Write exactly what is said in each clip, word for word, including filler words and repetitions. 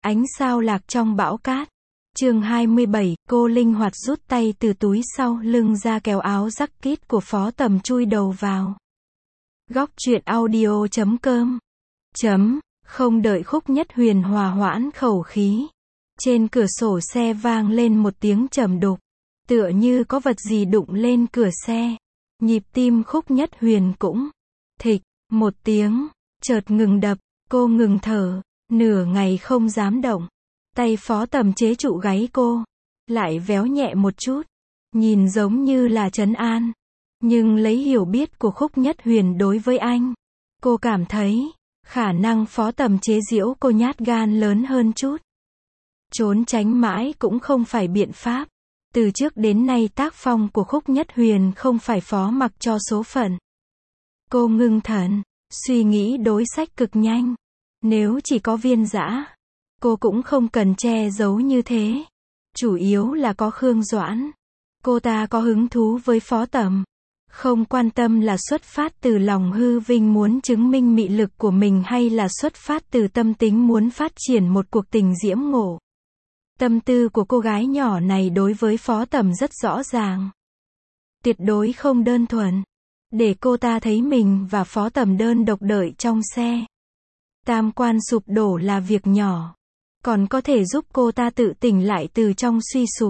Ánh sao lạc trong bão cát. Chương hai mươi bảy, cô linh hoạt rút tay từ túi sau lưng ra kéo áo jacket của Phó Tầm chui đầu vào. Góc truyện audio chấm com. Chấm, không đợi Khúc Nhất Huyền hòa hoãn khẩu khí. Trên cửa sổ xe vang lên một tiếng trầm đục. Tựa như có vật gì đụng lên cửa xe. Nhịp tim Khúc Nhất Huyền cũng thịch, một tiếng, chợt ngừng đập, cô ngừng thở, nửa ngày không dám động. Tay Phó Tầm chế trụ gáy cô, lại véo nhẹ một chút, nhìn giống như là trấn an. Nhưng lấy hiểu biết của Khúc Nhất Huyền đối với anh, cô cảm thấy, khả năng Phó Tầm chế giễu cô nhát gan lớn hơn chút. Trốn tránh mãi cũng không phải biện pháp. Từ trước đến nay tác phong của Khúc Nhất Huyền không phải phó mặc cho số phận. Cô ngưng thần, suy nghĩ đối sách cực nhanh. Nếu chỉ có Viên Dã, cô cũng không cần che giấu như thế. Chủ yếu là có Khương Doãn. Cô ta có hứng thú với Phó Tầm. Không quan tâm là xuất phát từ lòng hư vinh muốn chứng minh mị lực của mình hay là xuất phát từ tâm tính muốn phát triển một cuộc tình diễm ngộ. Tâm tư của cô gái nhỏ này đối với Phó Tầm rất rõ ràng. Tuyệt đối không đơn thuần. Để cô ta thấy mình và Phó Tầm đơn độc đợi trong xe. Tam quan sụp đổ là việc nhỏ. Còn có thể giúp cô ta tự tỉnh lại từ trong suy sụp.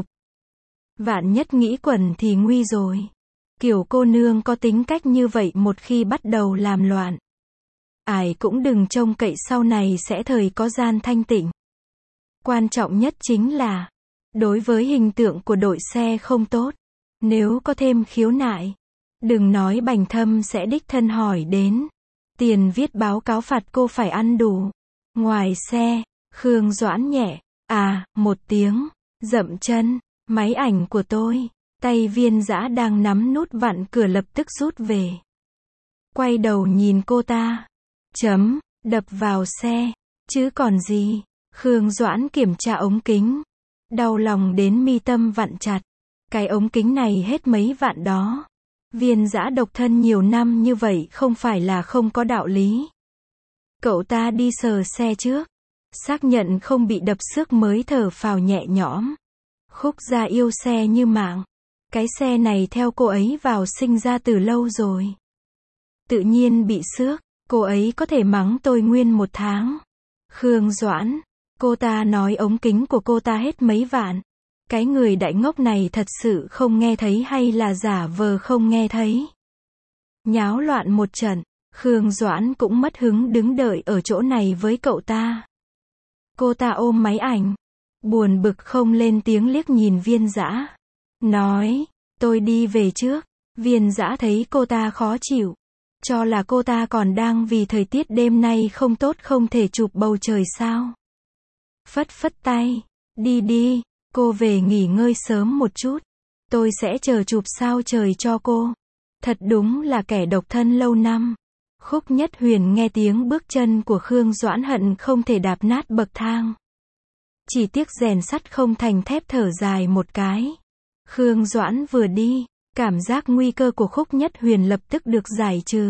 Vạn nhất nghĩ quẩn thì nguy rồi. Kiểu cô nương có tính cách như vậy một khi bắt đầu làm loạn. Ai cũng đừng trông cậy sau này sẽ thời có gian thanh tịnh. Quan trọng nhất chính là, đối với hình tượng của đội xe không tốt. Nếu có thêm khiếu nại, đừng nói Bành Thâm sẽ đích thân hỏi đến. Tiền viết báo cáo phạt cô phải ăn đủ. Ngoài xe, Khương Doãn nhẹ, à, một tiếng, dậm chân, máy ảnh của tôi. Tay Viên Dã đang nắm nút vặn cửa lập tức rút về. Quay đầu nhìn cô ta. Chấm, đập vào xe. Chứ còn gì. Khương Doãn kiểm tra ống kính. Đau lòng đến mi tâm vặn chặt. Cái ống kính này hết mấy vạn đó. Viên Dã độc thân nhiều năm như vậy không phải là không có đạo lý. Cậu ta đi sờ xe trước. Xác nhận không bị đập xước mới thở phào nhẹ nhõm. Khúc gia yêu xe như mạng. Cái xe này theo cô ấy vào sinh ra từ lâu rồi. Tự nhiên bị xước, cô ấy có thể mắng tôi nguyên một tháng. Khương Doãn, cô ta nói ống kính của cô ta hết mấy vạn. Cái người đại ngốc này thật sự không nghe thấy hay là giả vờ không nghe thấy. Nháo loạn một trận, Khương Doãn cũng mất hứng đứng đợi ở chỗ này với cậu ta. Cô ta ôm máy ảnh, buồn bực không lên tiếng liếc nhìn Viên Dã. Nói, tôi đi về trước. Viên Dã thấy cô ta khó chịu. Cho là cô ta còn đang vì thời tiết đêm nay không tốt không thể chụp bầu trời sao. Phất phất tay. Đi đi, cô về nghỉ ngơi sớm một chút. Tôi sẽ chờ chụp sao trời cho cô. Thật đúng là kẻ độc thân lâu năm. Khúc Nhất Huyền nghe tiếng bước chân của Khương Doãn hận không thể đạp nát bậc thang. Chỉ tiếc rèn sắt không thành thép thở dài một cái. Khương Doãn vừa đi, cảm giác nguy cơ của Khúc Nhất Huyền lập tức được giải trừ.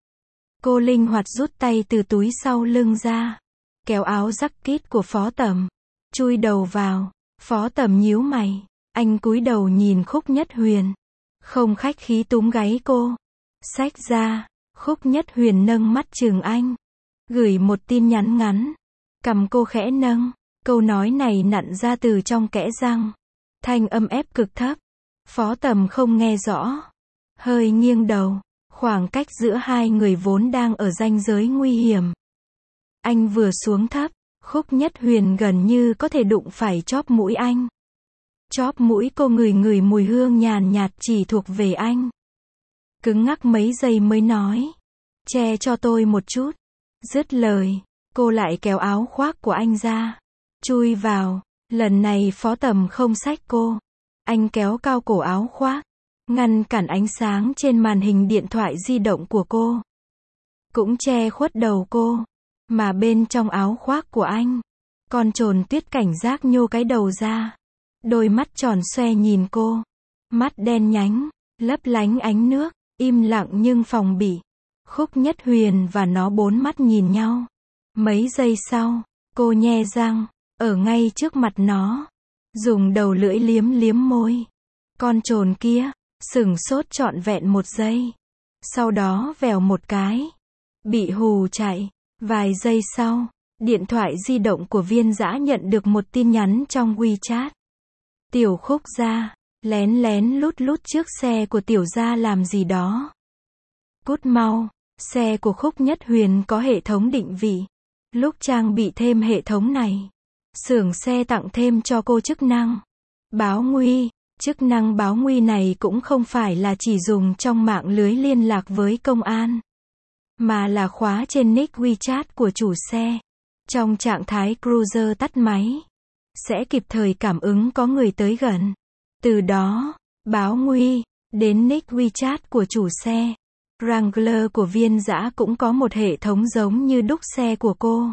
Cô linh hoạt rút tay từ túi sau lưng ra, kéo áo jacket của Phó Tầm, chui đầu vào. Phó Tầm nhíu mày, anh cúi đầu nhìn Khúc Nhất Huyền, không khách khí túm gáy cô. Xách ra, Khúc Nhất Huyền nâng mắt chừng anh, gửi một tin nhắn ngắn. Cằm cô khẽ nâng, câu nói này nặn ra từ trong kẽ răng. Thanh âm ép cực thấp. Phó Tầm không nghe rõ. Hơi nghiêng đầu. Khoảng cách giữa hai người vốn đang ở ranh giới nguy hiểm. Anh vừa xuống thấp. Khúc Nhất Huyền gần như có thể đụng phải chóp mũi anh. Chóp mũi cô ngửi ngửi mùi hương nhàn nhạt chỉ thuộc về anh. Cứng ngắc mấy giây mới nói. Che cho tôi một chút. Dứt lời, cô lại kéo áo khoác của anh ra. Chui vào. Lần này Phó Tầm không xách cô. Anh kéo cao cổ áo khoác, ngăn cản ánh sáng trên màn hình điện thoại di động của cô. Cũng che khuất đầu cô. Mà bên trong áo khoác của anh, con trồn tuyết cảnh giác nhô cái đầu ra. Đôi mắt tròn xoe nhìn cô. Mắt đen nhánh, lấp lánh ánh nước, im lặng nhưng phòng bị. Khúc Nhất Huyền và nó bốn mắt nhìn nhau. Mấy giây sau, cô nhe răng. ở ngay trước mặt nó, dùng đầu lưỡi liếm liếm môi. Con trồn kia sửng sốt trọn vẹn một giây, sau đó vèo một cái, bị hù chạy. Vài giây sau, điện thoại di động của Viên Dã nhận được một tin nhắn trong WeChat. Tiểu Khúc gia, lén lén lút lút trước xe của tiểu gia làm gì đó. Cút mau, xe của Khúc Nhất Huyền có hệ thống định vị. Lúc trang bị thêm hệ thống này, xưởng xe tặng thêm cho cô chức năng báo nguy. Chức năng báo nguy này cũng không phải là chỉ dùng trong mạng lưới liên lạc với công an, mà là khóa trên nick WeChat của chủ xe. Trong trạng thái cruiser tắt máy, sẽ kịp thời cảm ứng có người tới gần. Từ đó, báo nguy đến nick WeChat của chủ xe. Wrangler của Viên Dã cũng có một hệ thống giống như đúc xe của cô.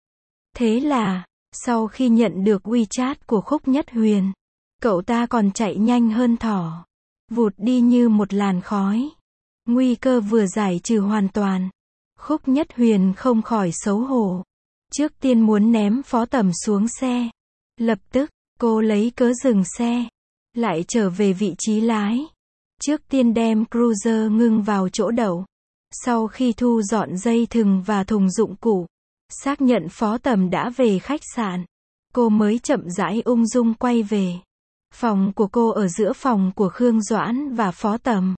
Thế là, sau khi nhận được WeChat của Khúc Nhất Huyền, cậu ta còn chạy nhanh hơn thỏ, vụt đi như một làn khói. Nguy cơ vừa giải trừ hoàn toàn, Khúc Nhất Huyền không khỏi xấu hổ. Trước tiên muốn ném Phó Tầm xuống xe. Lập tức, cô lấy cớ dừng xe, lại trở về vị trí lái. Trước tiên đem cruiser ngưng vào chỗ đậu. Sau khi thu dọn dây thừng và thùng dụng cụ, xác nhận Phó Tầm đã về khách sạn, cô mới chậm rãi ung dung quay về. Phòng của cô ở giữa phòng của Khương Doãn và Phó Tầm.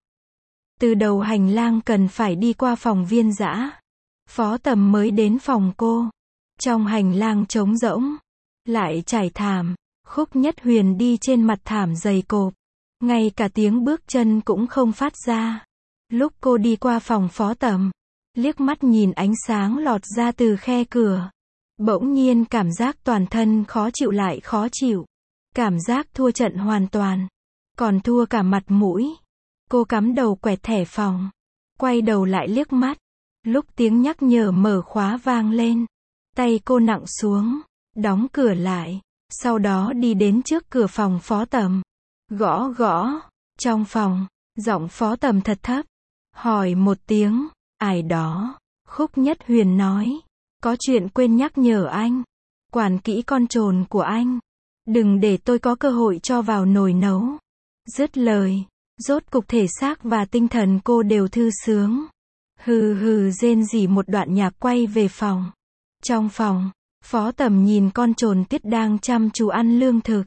Từ đầu hành lang cần phải đi qua phòng Viên Dã, Phó Tầm mới đến phòng cô. Trong hành lang trống rỗng, lại trải thảm, Khúc Nhất Huyền đi trên mặt thảm dày cộp, ngay cả tiếng bước chân cũng không phát ra. Lúc cô đi qua phòng Phó Tầm, liếc mắt nhìn ánh sáng lọt ra từ khe cửa, bỗng nhiên cảm giác toàn thân khó chịu lại khó chịu. Cảm giác thua trận hoàn toàn, còn thua cả mặt mũi. Cô cắm đầu quẹt thẻ phòng, quay đầu lại liếc mắt. Lúc tiếng nhắc nhở mở khóa vang lên, tay cô nặng xuống, đóng cửa lại, sau đó đi đến trước cửa phòng Phó Tầm. Gõ gõ, trong phòng, giọng Phó Tầm thật thấp, hỏi một tiếng, ai đó. Khúc Nhất Huyền nói, có chuyện quên nhắc nhở anh, quản kỹ con trồn của anh, đừng để tôi có cơ hội cho vào nồi nấu. Dứt lời, rốt cục thể xác và tinh thần cô đều thư sướng. Hừ hừ rên rỉ một đoạn nhạc quay về phòng. Trong phòng, Phó Tầm nhìn con trồn Tiết đang chăm chú ăn lương thực,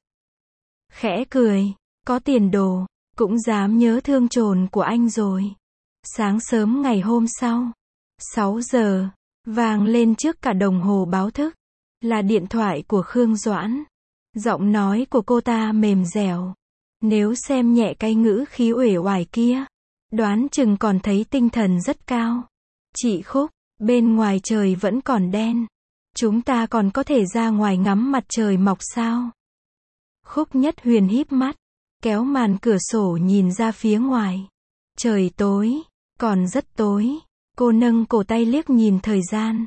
khẽ cười, có tiền đồ, cũng dám nhớ thương trồn của anh rồi. Sáng sớm ngày hôm sau, sáu giờ, vang lên trước cả đồng hồ báo thức, là điện thoại của Khương Doãn. Giọng nói của cô ta mềm dẻo, nếu xem nhẹ cái ngữ khí uể oải kia, đoán chừng còn thấy tinh thần rất cao. Chị Khúc, bên ngoài trời vẫn còn đen, chúng ta còn có thể ra ngoài ngắm mặt trời mọc sao? Khúc Nhất Huyền híp mắt, kéo màn cửa sổ nhìn ra phía ngoài. Trời tối, còn rất tối. Cô nâng cổ tay liếc nhìn thời gian,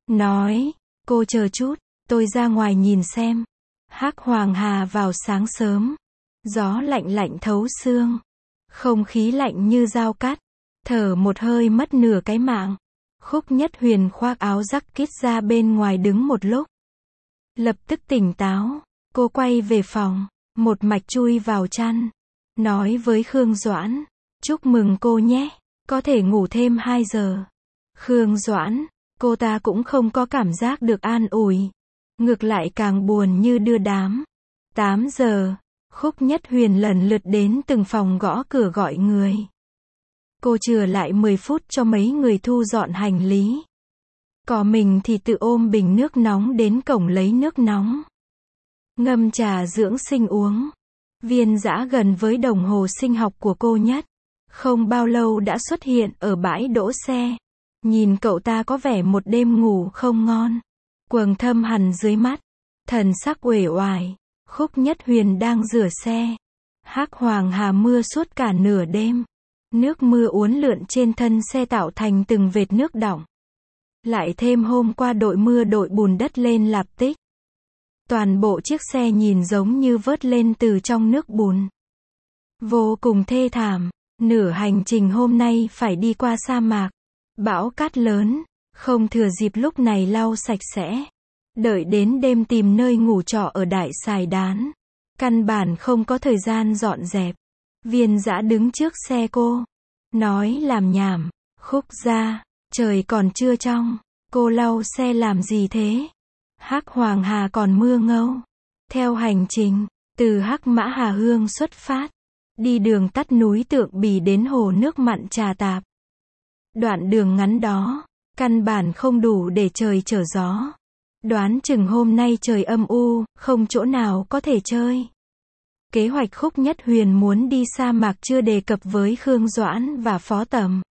nói, cô chờ chút, tôi ra ngoài nhìn xem. Hắc Hoàng Hà vào sáng sớm, gió lạnh lạnh thấu xương, không khí lạnh như dao cắt, thở một hơi mất nửa cái mạng. Khúc Nhất Huyền khoác áo jacket ra bên ngoài đứng một lúc, lập tức tỉnh táo. Cô quay về phòng, một mạch chui vào chăn, nói với Khương Doãn, chúc mừng cô nhé, có thể ngủ thêm hai giờ. Khương Doãn, cô ta cũng không có cảm giác được an ủi, ngược lại càng buồn như đưa đám. tám giờ, Khúc Nhất Huyền lần lượt đến từng phòng gõ cửa gọi người. Cô chừa lại mười phút cho mấy người thu dọn hành lý. Còn mình thì tự ôm bình nước nóng đến cổng lấy nước nóng, ngâm trà dưỡng sinh uống. Viên Dã gần với đồng hồ sinh học của cô nhất, không bao lâu đã xuất hiện ở bãi đỗ xe. Nhìn cậu ta có vẻ một đêm ngủ không ngon, quầng thâm hằn dưới mắt, thần sắc uể oải. Khúc Nhất Huyền đang rửa xe. Hắc Hoàng Hà mưa suốt cả nửa đêm, nước mưa uốn lượn trên thân xe tạo thành từng vệt nước đọng. Lại thêm hôm qua đội mưa đội bùn đất lên lạp tích, toàn bộ chiếc xe nhìn giống như vớt lên từ trong nước bùn, vô cùng thê thảm. Nửa hành trình hôm nay phải đi qua sa mạc, bão cát lớn, không thừa dịp lúc này lau sạch sẽ. Đợi đến đêm tìm nơi ngủ trọ ở Đại Sài Đán. Căn bản không có thời gian dọn dẹp. Viên Dã đứng trước xe cô. Nói làm nhảm. Khúc gia, trời còn chưa trong. Cô lau xe làm gì thế? Hắc Hoàng Hà còn mưa ngâu. Theo hành trình, từ Hắc Mã Hà Hương xuất phát. Đi đường tắt núi Tượng Bì đến hồ nước mặn Trà Tạp. Đoạn đường ngắn đó, căn bản không đủ để trời trở gió. Đoán chừng hôm nay trời âm u, không chỗ nào có thể chơi. Kế hoạch Khúc Nhất Huyền muốn đi sa mạc chưa đề cập với Khương Doãn và Phó Tầm.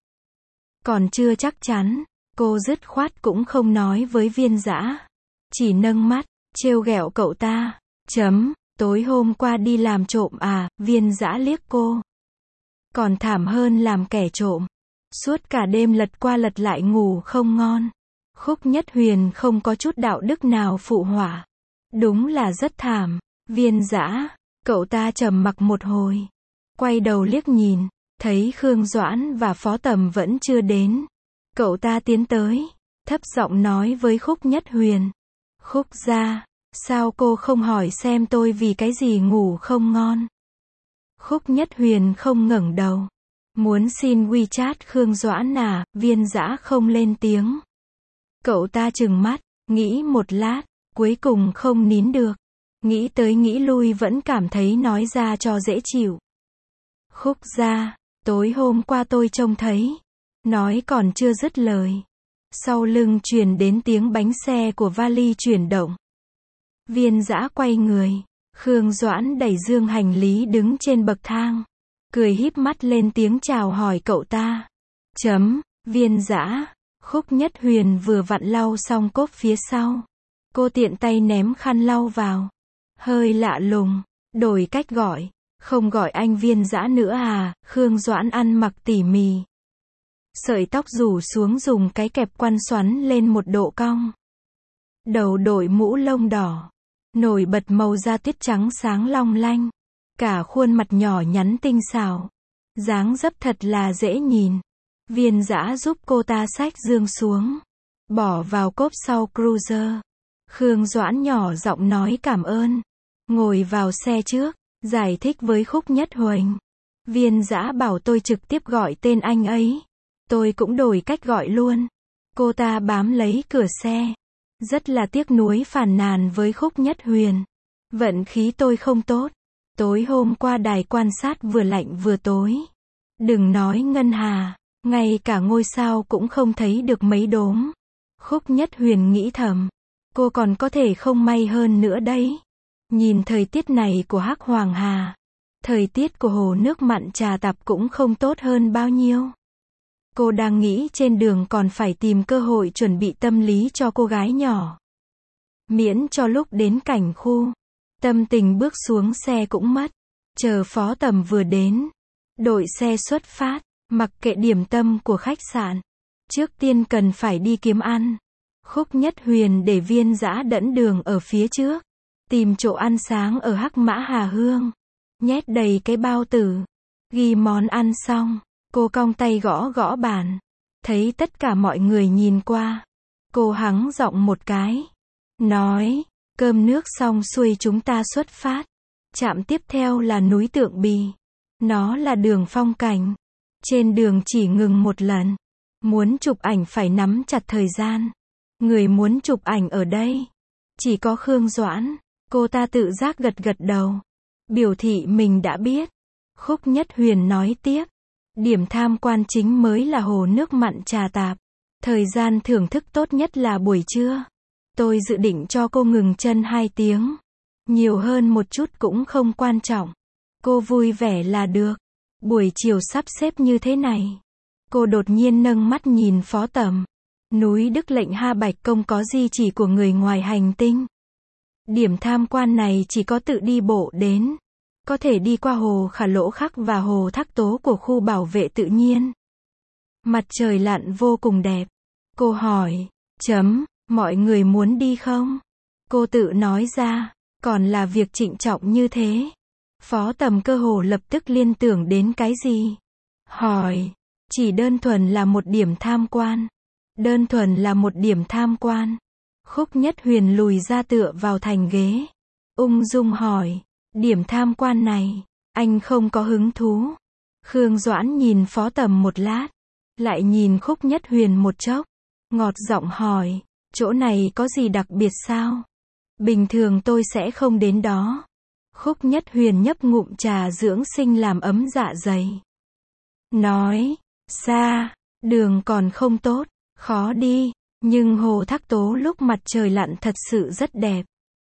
Còn chưa chắc chắn, cô dứt khoát cũng không nói với Viên Dã. Chỉ nâng mắt, trêu ghẹo cậu ta. Chấm, tối hôm qua đi làm trộm à, Viên Dã liếc cô. Còn thảm hơn làm kẻ trộm. Suốt cả đêm lật qua lật lại ngủ không ngon. Khúc Nhất Huyền không có chút đạo đức nào phụ họa. Đúng là rất thảm. Viên Dã, cậu ta trầm mặc một hồi. Quay đầu liếc nhìn, thấy Khương Doãn và Phó Tầm vẫn chưa đến. Cậu ta tiến tới, thấp giọng nói với Khúc Nhất Huyền. Khúc gia, sao cô không hỏi xem tôi vì cái gì ngủ không ngon? Khúc Nhất Huyền không ngẩng đầu. Muốn xin WeChat Khương Doãn à, Viên Dã không lên tiếng. Cậu ta trừng mắt, nghĩ một lát, cuối cùng không nín được. Nghĩ tới nghĩ lui vẫn cảm thấy nói ra cho dễ chịu. Khúc gia, tối hôm qua tôi trông thấy. Nói còn chưa dứt lời. Sau lưng truyền đến tiếng bánh xe của vali chuyển động. Viên Dã quay người. Khương Doãn đẩy dương hành lý đứng trên bậc thang. Cười híp mắt lên tiếng chào hỏi cậu ta. Chấm, Viên Dã. Khúc Nhất Huyền vừa vặn lau xong cốp phía sau. Cô tiện tay ném khăn lau vào. Hơi lạ lùng. Đổi cách gọi. Không gọi anh Viên Dã nữa à, Khương Doãn ăn mặc tỉ mỉ. Sợi tóc rủ xuống dùng cái kẹp quăn xoắn lên một độ cong. Đầu đội mũ lông đỏ. Nổi bật màu da tuyết trắng sáng long lanh. Cả khuôn mặt nhỏ nhắn tinh xảo. Dáng dấp thật là dễ nhìn. Viên Dã giúp cô ta xách dương xuống. Bỏ vào cốp sau cruiser. Khương Doãn nhỏ giọng nói cảm ơn. Ngồi vào xe trước. Giải thích với Khúc Nhất Huỳnh. Viên Dã bảo tôi trực tiếp gọi tên anh ấy. Tôi cũng đổi cách gọi luôn. Cô ta bám lấy cửa xe. Rất là tiếc nuối phàn nàn với Khúc Nhất Huyền. Vận khí tôi không tốt. Tối hôm qua đài quan sát vừa lạnh vừa tối. Đừng nói ngân hà. Ngay cả ngôi sao cũng không thấy được mấy đốm. Khúc Nhất Huyền nghĩ thầm. Cô còn có thể không may hơn nữa đấy. Nhìn thời tiết này của Hắc Hoàng Hà. Thời tiết của hồ nước mặn Trà Tạp cũng không tốt hơn bao nhiêu. Cô đang nghĩ trên đường còn phải tìm cơ hội chuẩn bị tâm lý cho cô gái nhỏ. Miễn cho lúc đến cảnh khu. Tâm tình bước xuống xe cũng mất. Chờ Phó Tầm vừa đến. Đội xe xuất phát. Mặc kệ điểm tâm của khách sạn. Trước tiên cần phải đi kiếm ăn. Khúc Nhất Huyền để Viên Dã dẫn đường ở phía trước. Tìm chỗ ăn sáng ở Hắc Mã Hà Hương. Nhét đầy cái bao tử. Ghi món ăn xong. Cô cong tay gõ gõ bàn. Thấy tất cả mọi người nhìn qua. Cô hắng giọng một cái. Nói. Cơm nước xong xuôi chúng ta xuất phát. Trạm tiếp theo là núi Tượng Bì. Nó là đường phong cảnh. Trên đường chỉ ngừng một lần. Muốn chụp ảnh phải nắm chặt thời gian. Người muốn chụp ảnh ở đây. Chỉ có Khương Doãn. Cô ta tự giác gật gật đầu. Biểu thị mình đã biết. Khúc Nhất Huyền nói tiếp. Điểm tham quan chính mới là hồ nước mặn Trà Tạp. Thời gian thưởng thức tốt nhất là buổi trưa. Tôi dự định cho cô ngừng chân hai tiếng. Nhiều hơn một chút cũng không quan trọng. Cô vui vẻ là được. Buổi chiều sắp xếp như thế này. Cô đột nhiên nâng mắt nhìn Phó Tầm. Núi Đức Lệnh Ha Bạch Công có di chỉ của người ngoài hành tinh. Điểm tham quan này chỉ có tự đi bộ đến. Có thể đi qua hồ Khả Lỗ Khắc và hồ Thác Tố của khu bảo vệ tự nhiên. Mặt trời lặn vô cùng đẹp. Cô hỏi. Chấm, mọi người muốn đi không? Cô tự nói ra. Còn là việc trịnh trọng như thế. Phó Tầm cơ hồ lập tức liên tưởng đến cái gì? Hỏi. Chỉ đơn thuần là một điểm tham quan. Đơn thuần là một điểm tham quan. Khúc Nhất Huyền lùi ra tựa vào thành ghế. Ung dung hỏi, điểm tham quan này, anh không có hứng thú. Khương Doãn nhìn Phó Tầm một lát, lại nhìn Khúc Nhất Huyền một chốc, ngọt giọng hỏi, chỗ này có gì đặc biệt sao? Bình thường tôi sẽ không đến đó. Khúc Nhất Huyền nhấp ngụm trà dưỡng sinh làm ấm dạ dày. Nói, xa, đường còn không tốt, khó đi, nhưng hồ Thác Tố lúc mặt trời lặn thật sự rất đẹp.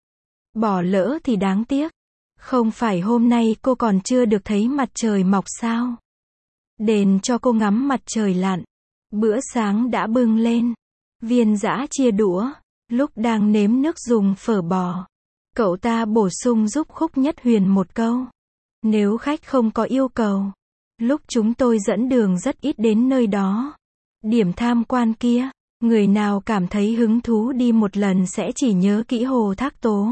Bỏ lỡ thì đáng tiếc. Không phải hôm nay cô còn chưa được thấy mặt trời mọc sao? Đền cho cô ngắm mặt trời lặn. Bữa sáng đã bưng lên. Viên Dã chia đũa. Lúc đang nếm nước dùng phở bò, cậu ta bổ sung giúp Khúc Nhất Huyền một câu. Nếu khách không có yêu cầu, lúc chúng tôi dẫn đường rất ít đến nơi đó. Điểm tham quan kia, người nào cảm thấy hứng thú đi một lần sẽ chỉ nhớ kỹ hồ Thác Tố.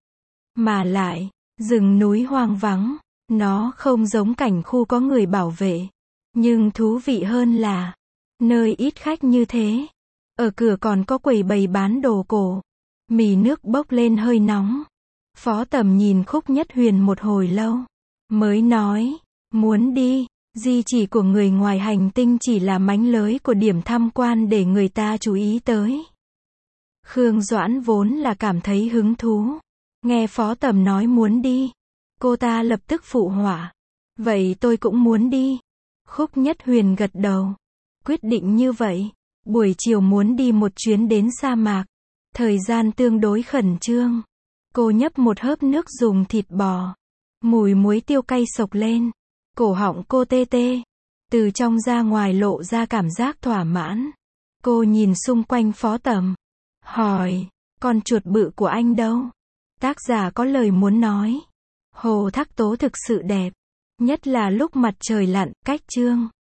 Mà lại, rừng núi hoang vắng, nó không giống cảnh khu có người bảo vệ. Nhưng thú vị hơn là, nơi ít khách như thế. Ở cửa còn có quầy bày bán đồ cổ. Mì nước bốc lên hơi nóng. Phó Tầm nhìn Khúc Nhất Huyền một hồi lâu, mới nói, muốn đi. Di chỉ của người ngoài hành tinh chỉ là mánh lới của điểm tham quan để người ta chú ý tới. Khương Doãn vốn là cảm thấy hứng thú. Nghe Phó Tầm nói muốn đi, cô ta lập tức phụ họa. Vậy tôi cũng muốn đi. Khúc Nhất Huyền gật đầu. Quyết định như vậy. Buổi chiều muốn đi một chuyến đến sa mạc. Thời gian tương đối khẩn trương. Cô nhấp một hớp nước dùng thịt bò. Mùi muối tiêu cay sộc lên. Cổ họng cô tê tê. Từ trong ra ngoài lộ ra cảm giác thỏa mãn. Cô nhìn xung quanh Phó Tầm. Hỏi, con chuột bự của anh đâu? Tác giả có lời muốn nói. Hồ Thác Tố thực sự đẹp. Nhất là lúc mặt trời lặn, cách chương.